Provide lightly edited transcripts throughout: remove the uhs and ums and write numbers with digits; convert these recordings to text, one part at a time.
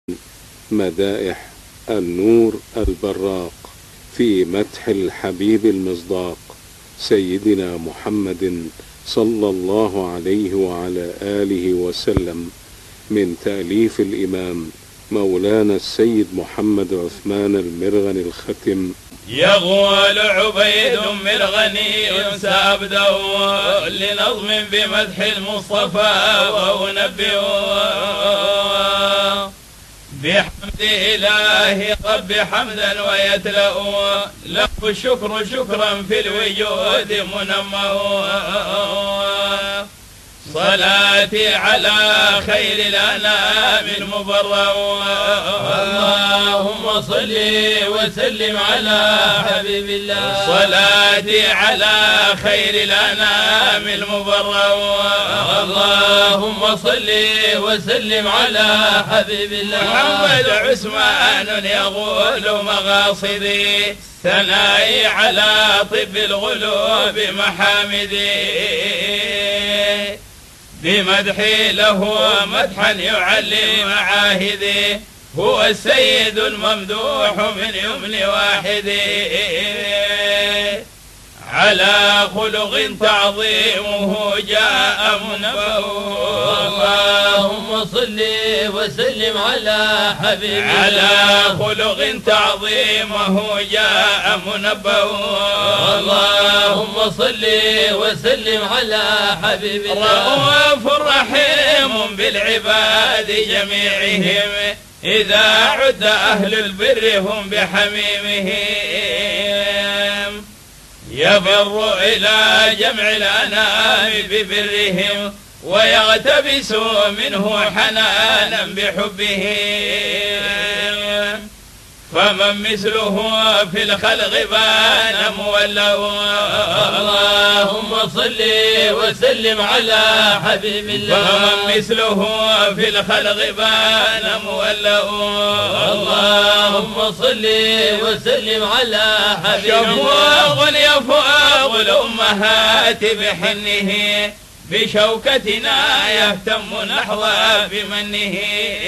مدائح النور البراق في مدح الحبيب المصداق سيدنا محمد صلى الله عليه وعلى آله وسلم، من تأليف الإمام مولانا السيد محمد عثمان المرغني الختم. يغول عبيد مرغني سأبدأ لنظم بمدح المصطفى وأنبئ بحمد إله رب حمدا ويتلأ له الشكر شكرا في الوجود منمى. صلاتي على خير الأنام المبرأ اللهم صل وسلم على حبيب الله. صلاتي على خير الأنام المبرأ اللهم صل وسلم على حبيب الله. محمد عثمان يغول مقاصدي ثنائي على طب القلوب محامدي بمدحي له مدحا يعلي معاهدي هو السيد الممدوح من يمن واحدي على خلق تعظيمه جاء منبه. اللهم صل وسلم على حبيب الله. على خلق تعظيمه جاء منبه. اللهم صل وسلم على حبيب الله. رؤوف رحيم بالعباد جميعهم إذا عد أهل البر هم بحميمهم يبر إلى جمع الأنام ببرهم ويغتبس منه حنانا بحبهم فمن مثله في الخلق بان مولاه. اللهم صل وسلم على حبيب الله. فمن مثله في الخلق بان مولاه. اللهم صل وسلم على حبيب الله. شفوق يفوق الأمهات بحنه بشوكتنا يهتم نحظى بمنه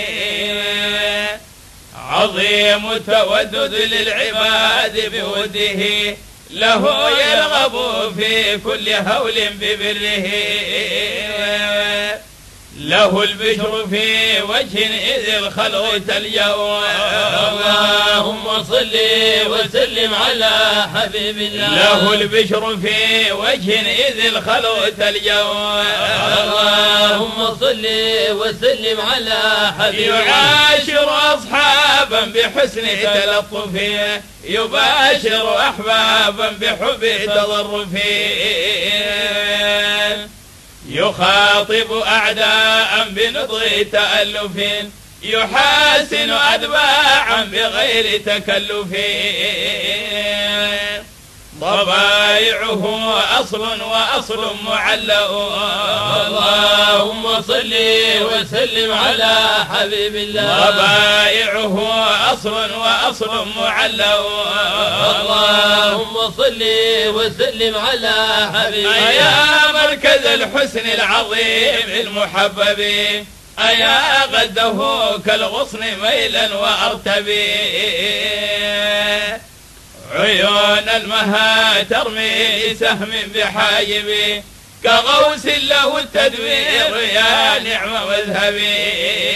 عظيم التودد للعباد بوده له يرغب في كل هول ببره له البشر في وجه إذ الخلق تلجأ. اللهم صل وسلم على حبيب الله. له البشر في وجه إذ الخلق تلجأ. اللهم صل وسلم على حبيب الله. يعاشر أصحابا بحسن تلطف يباشر أحبابا بحب تضرف يخاطب أعداء بنضغ تألف يحاسن أتباعا بغير تكلف طبائعه أصل وأصل معلق. اللهم صل وسلم على حبيب الله. طبائعه أصل وأصل معلق. اللهم صل وسلم على حبيب الله. يا مركز الحسن العظيم المحبب أيا غده كالغصن ميلا وأرتبي عيون المها ترمي سهم بحاجبي كغوث له التدبير يا نعم مذهبي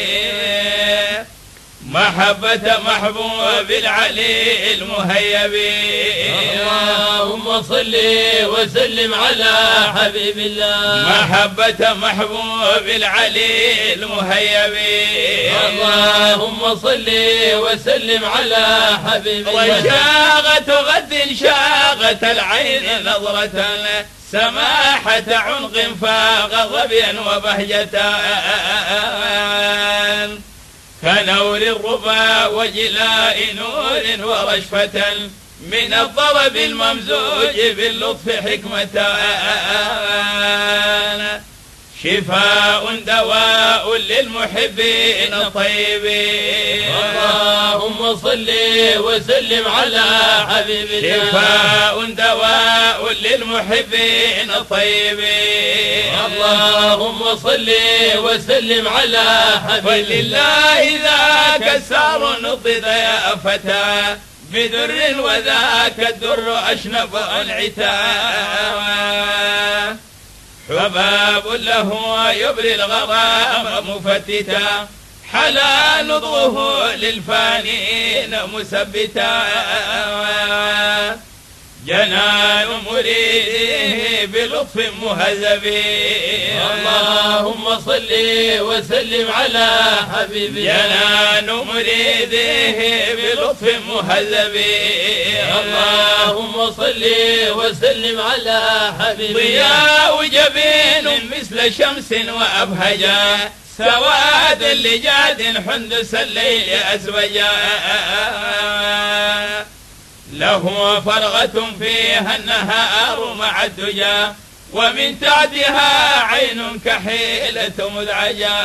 محبة محبوب العلي المهيب. اللهم صل وسلم على حبيب الله. محبة محبوب العلي المهيب. اللهم صل وسلم على حبيب الله. رشاقة غد شاقة العين نظرة سماحة عنق فاق ظبيا وبهجة كنور الربا وجلاء نور ورشفة من الضرب الممزوج باللطف حكمة شفاء دواء للمحبين الطيبين. اللهم صل وسلم على حبيب الله. شفاء دواء للمحبين الطيبين. اللهم صل وسلم على حبيب الله. ولله ذاك كسار نضد يا فتى بدر وذاك الدر أشنب العتاب حباب له يبري الغرام مفتتا حلا نضوه للفانين مثبتا جنان مريده بلطف مهذب اللهم صل وسلم على حبيبنا جنان مريده بلطف مهذب اللهم صل وسلم على حبيبنا ضياء جبين مثل شمس وأبهجا سواد لجاد حندس الليل أزوجا له فرغة فيها النهار مع الدجى ومن تحتها عين كحيلة مدعجة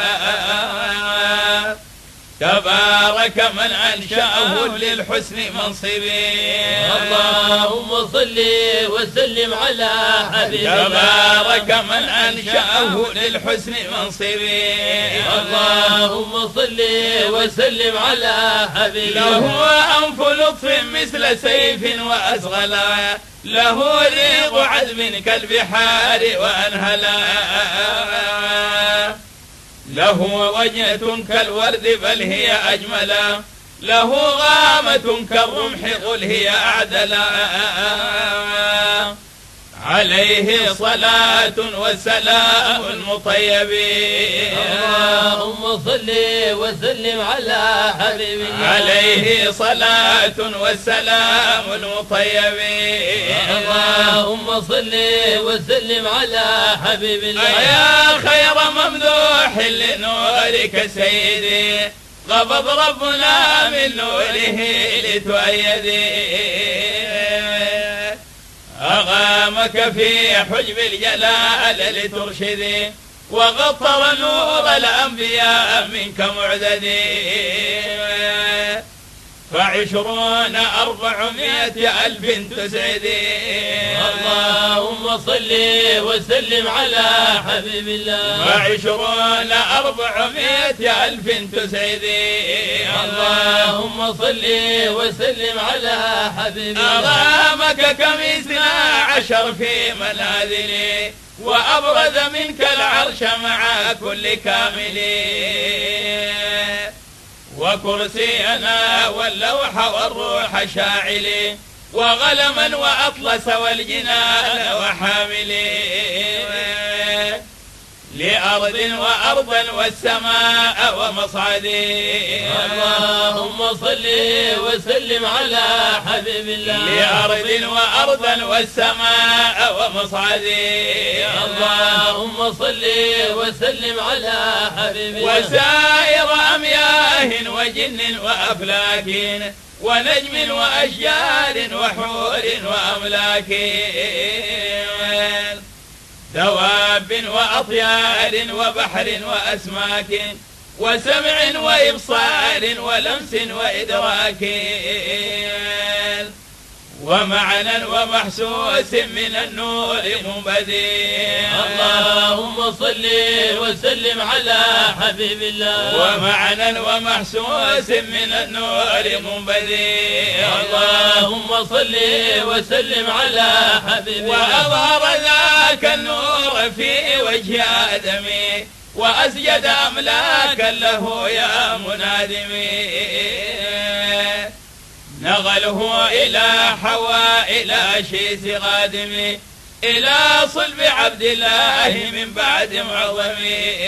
تبارك من أنشأه للحسن منصبي اللهم صل وسلم على حبيبنا تبارك من أنشأه للحسن منصبي اللهم صل وسلم على حبيبنا له أنف لطف مثل سيف وأزغلا له ريق عذب كالبحار وأنهلا له وجنة كالورد بل هي أجملا له غامة كالرمح قل هي أعدلا عليه صلاة وسلام المطيبين اللهم صل وسلم على حبيبنا عليه صلاة والسلام المطيبين اللهم صل وسلم على حبيبنا يا خير ممدوح لنورك سيدي قبض ربنا من نوره لتؤيدي أغامك في حجب الجلال لترشدي وغطر نور الأنبياء منك معددي 400,000 تسعدي اللهم صل وسلم على حبيب الله 400,000 تسعدي اللهم صل وسلم على حبيب الله أغامك كمثنا 10 في منازلي وأبرز منك العرش مع كل كامل وكرسينا واللوح والروح شاعلي وغلما وأطلس والجنان وحاملي لأرض وأرضا والسماء ومصعدي اللهم صل وسلم على حبيب الله لأرض وأرضا والسماء ومصعدي اللهم صل وسلم على حبيب الله وسائر أمياه وجن وأفلاك ونجم وأشجار وحور وأملاك دواب وأطيار وبحر وأسماك وسمع وإبصار ولمس وإدراك ومعنى ومحسوس من النور منبدي اللهم صل وسلم على حبيب الله ومعنى ومحسوس من النور منبدي اللهم صل وسلم على حبيب الله وأظهر ذاك النور في وجه آدمي وأسجد أملاكا له يا منادمي نغله إلى حواء إلى شيس غادمي إلى صلب عبد الله من بعد معظمي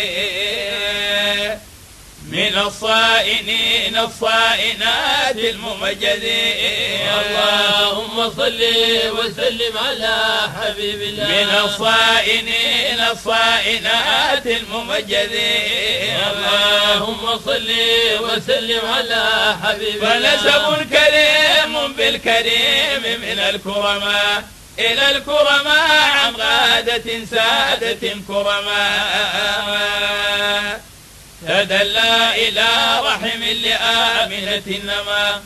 من الصائنين الصائنات الممجدين اللهم صل وسلم على حبيب الله من الصائنين الصائنات الممجدين اللهم صل وسلم على حبيب الله فنسب كريم بالكريم من الكرماء إلى الكرماء عن غادة سادة كرماء تدلى إلى رحم لآمنة النما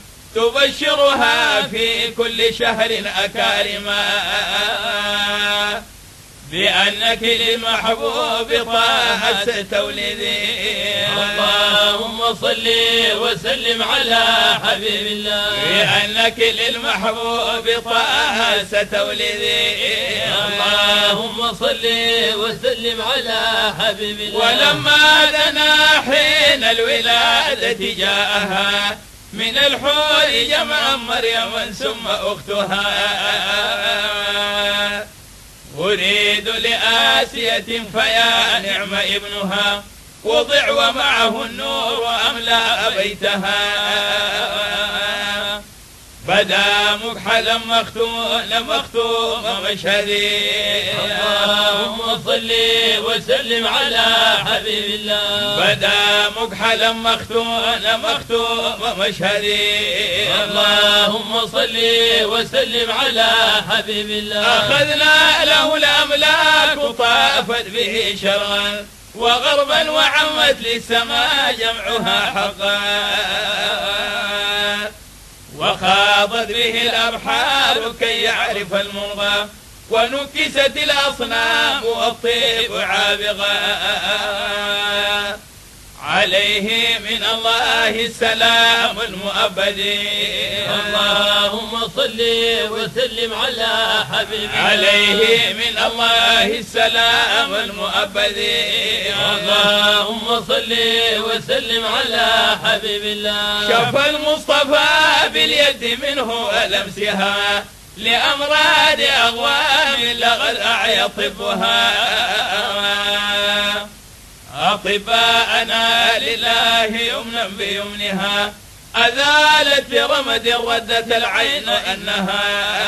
تبشرها في كل شهر أكارما بأنك للمحبوب طه ستولدي. اللهم صل وسلم على حبيب الله. بأنك للمحبوب طه ستولدي. اللهم صل وسلم على حبيب الله. ولما دنا حين الولادة جاءها من الحور جمع مريم ثم أختها. أريد لآسية فيا نعم ابنها وضع ومعه النور أملأ بيتها. بدا مكحلا مختوم مشهدي. اللهم صل وسلم على حبيب الله. بدا مكحلا مختوم مشهدي. اللهم صل وسلم على حبيب الله. أخذنا له الأملاك طافت به شرقا وغربا وعمت للسماء جمعها حقا. وخاضت به الأبحار كي يعرف المرغى ونكست الأصنام والطيب عابغا. عليه من الله السلام المؤبد. اللهم صل وسلم على حبيب الله. عليه من الله السلام المؤبد. اللهم صل وسلم على حبيب الله. شفى المصطفى باليد منه ألمسها لأمراض أغوام لقد أعيا طبها. أطباءنا لله يمنا بيمنها أزالت برمد ردت العين أنها.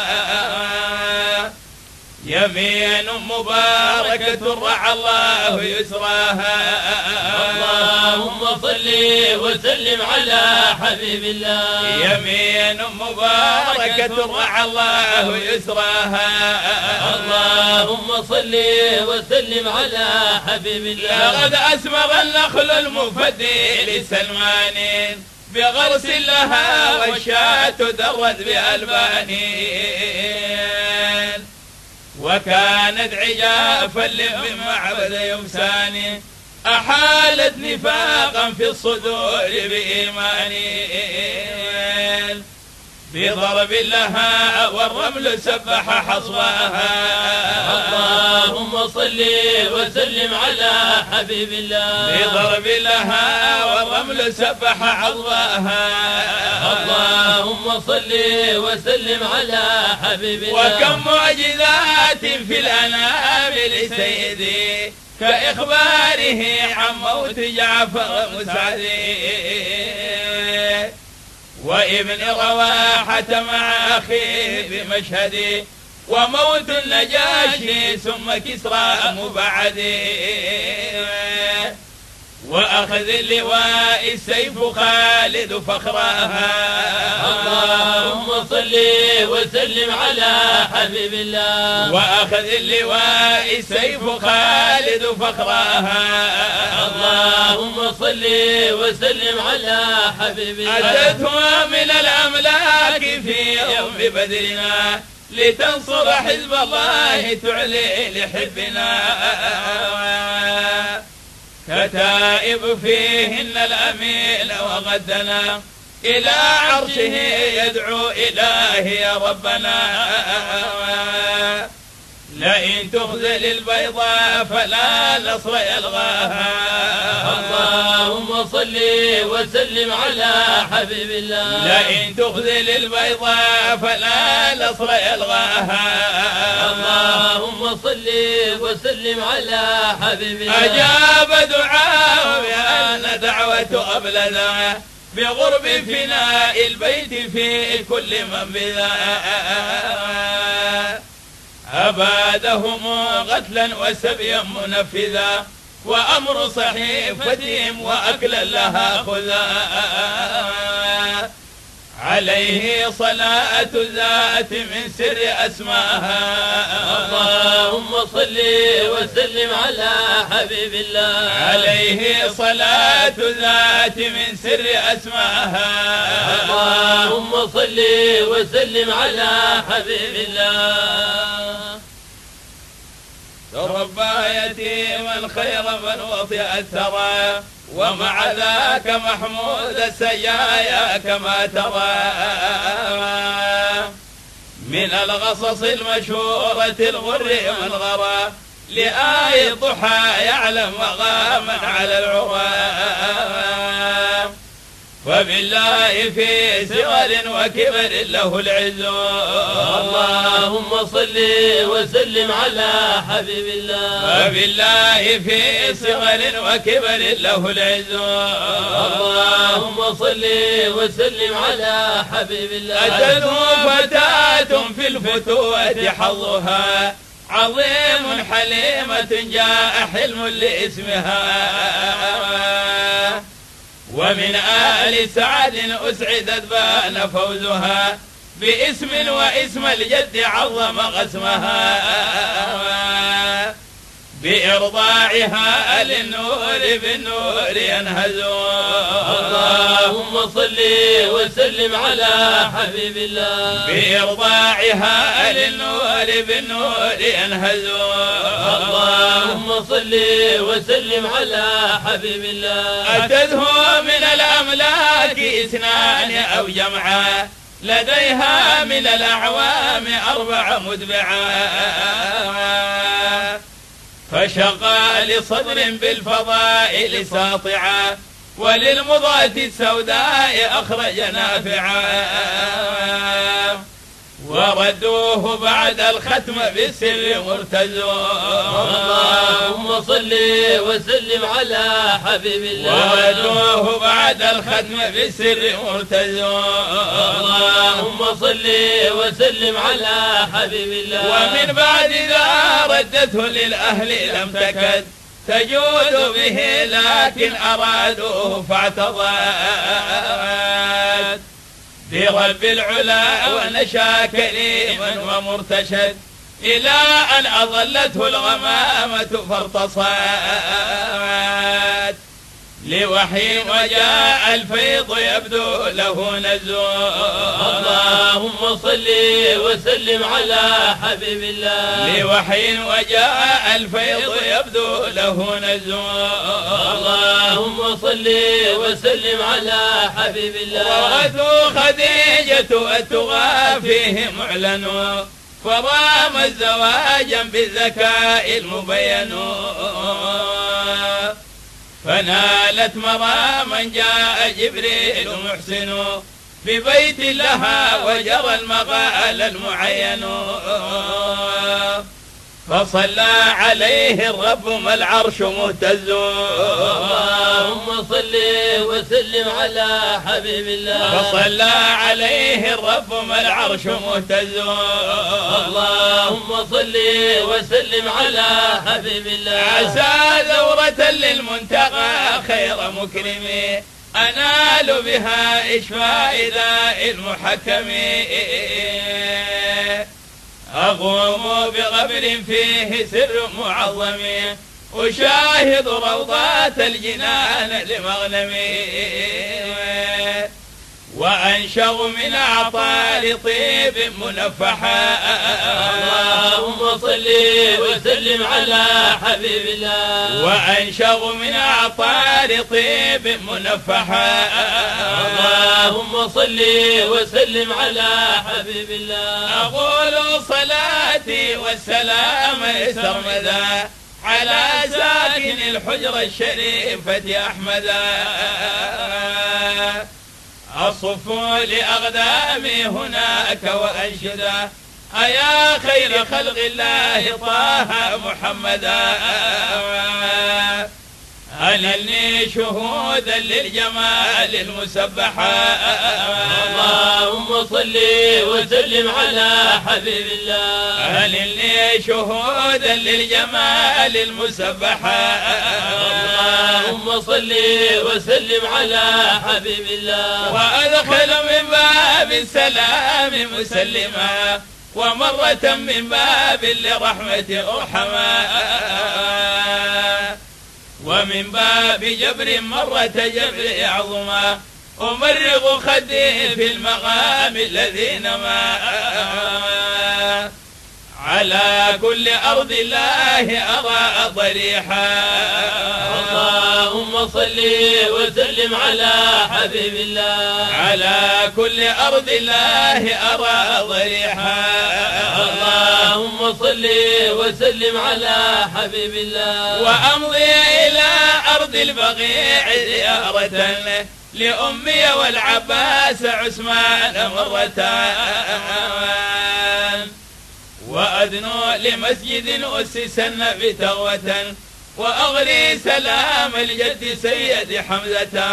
يمين مباركة رعى الله يسراها. اللهم صل وسلم على حبيب الله. يمين مباركة رعى الله يسراها. اللهم صل وسلم على حبيب الله. لقد أسمر النخل المفدي لسلمان بغرس لها والشاة درت بألبان. وكانت عجافا من معبد يمسان أحالت نفاقا في الصدور بإيمان. بضرب لها والرمل سبح حصواها. اللهم صل وسلم على حبيب الله. بضرب لها والرمل سبح حصواها. اللهم صل وسلم على حبيب الله. وكم معجزات في الأنام لسيدي كإخباره عن موت جعفر مسعدي. وابن رواحة مع أخيه بمشهدي وموت النجاشي ثم كسرى مبعدي. وأخذ اللواء السيف خالد فخرها. اللهم صل وسلم على حبيب الله. وأخذ اللواء السيف خالد فخرها. اللهم صل وسلم على حبيب الله. أتتها من الأملاك في يوم بدرنا لتنصر حزب الله تعلي لحبنا. كتائب فيهن الأمين وغدنا إلى عرشه يدعو إلهي يا ربنا. لئن تخذل البيضاء فلا نصر يلغاها. اللهم صل وسلم على حبيب الله. لئن تخذل البيضاء فلا نصر يلغاها. اللهم صل وسلم على حبيب الله. أجاب دعاء بأن دعوة أبلدا بغرب فناء البيت في كل من بذا. أبادهم قتلا وسبيا منفذا وأمر صحيفتهم وأكلا لها خذا. عليه صلاة ذات من سر أسماها. اللهم صل وسلم على حبيب الله. عليه صلاة ذات من سر أسماها. اللهم صل وسلم على حبيب الله. تربى يتيما خير من وطئ الثرى، ومع ذاك محمود السجايا كما ترى. من الغصص المشهورة الغر من غرى، لآي ضحى يعلم مقاما على العرى. فبالله في صغر وكبر له العز. اللهم صل وسلم على حبيب الله. فبالله في صغر وكبر له العز. اللهم صل وسلم على حبيب الله. أتته فتاة في الفتوة حظها، عظيم حليمة جاء حلم لاسمها. ومن آل سعد أسعدت بان فوزها، باسم واسم الجد عظم قسمها. بإرضاعها للنور بالنور ينهز. اللهم صل وسلم على حبيب الله. بإرضاعها للنور بالنور ينهز. اللهم صل وسلم على حبيب الله. أتته من الأملاك اثنان أو جمعا، لديها من الأعوام 4 متبعا. فشقى لصدر بالفضائل ساطعا، وللمضاة السوداء أخرج نافعا. وردوه بعد الختم بالسر مرتزوا. اللهم صل وسلم على حبيب الله. وردوه بعد الختم بالسر مرتزوا. اللهم صل وسلم على حبيب الله. ومن بعد ذا ردته للأهل لم تكد تجود به، لكن أرادوه فاعتضت برب العلا، ونشا كريما ومرتشد، إلى أن أظلته الغمامة فارتصت لوحي، وجاء الفيض يبدو له نزو. اللهم صل وسلم على حبيب الله. لوحي وجاء الفيض يبدو له نزو. اللهم صل وسلم على حبيب الله. ورثوا خديجة والتغى فيه معلن، فرام الزواج بالذكاء المبين. فنالت مراما جاء جبريل محسن، ببيت لها وجرى المقال المعين. فصلى عليه الرب ما العرش مهتز. اللهم صل وسلم على حبيب الله. فصلى عليه الرب ما العرش مهتز. اللهم صل وسلم على حبيب الله. عسى ثورة للمنتقى خير مكرم، أنال بها إشفاء داء المحكم. أقوم بقبر فيه سر معظم، أشاهد روضات الجنان لمغنمي. وأنشغ من أعطال طيب منفحا. اللهم صل وسلم على حبيب الله. وأنشغ من أعطال طيب منفحا. اللهم صل وسلم على حبيب الله. أقول صلاتي والسلام سرمدا على ساكن الحجرة الشريفة أحمدا. أصف لأقدامي هناك وأنشدا، أيا خير خلق الله طه محمدا. أنلني شهودا للجمال المسبحا. اللهم صل وسلم على حبيب الله. أنلني شهودا للجمال المسبحا. اللهم صل وسلم على حبيب الله. وأدخل من باب السلام مسلما، ومرة من باب لرحمة أرحما. ومن باب جبر مرة جبر عظما، أمرغ خدي في المقام الذي نما. على كل أرض الله أرى ضريحا. اللهم صل وسلم على حبيب الله. على كل أرض الله أرى ضريحا. اللهم صل وسلم على حبيب الله. وأمضي إلى أرض البقيع زيارة لأمي والعباس عثمان مرتان. وأدنو لمسجد أسس النبي تغوة وأغري سلام الجد سيد حمزة.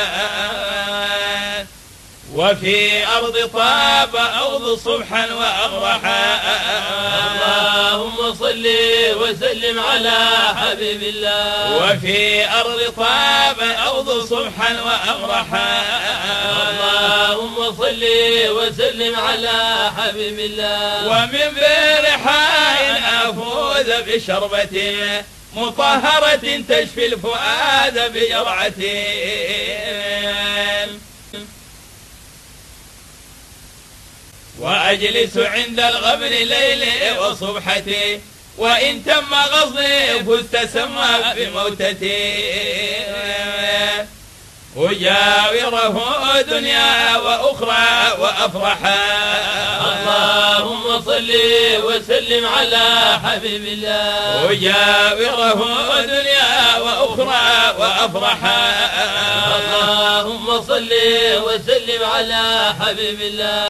وفي أرض طاب أوض صبحا وأغرحا. اللهم صل وسلم على حبيب الله. وفي أرض طاب أوض صبحا وأغرحا. اللهم صل وسلم على حبيب الله. ومن برحاء أفوز بشربة مطهرة تشفي الفؤاد بجرعة. وأجلس عند الغبر ليلي وصبحتي وإن تم غصني فزت سمى بموتتي. أجاوره دنيا وأخرى وأفرحا. اللهم صل وسلم على حبيب الله. أجاوره دنيا وأخرى وأفرحا. اللهم صل وسلم على حبيب الله.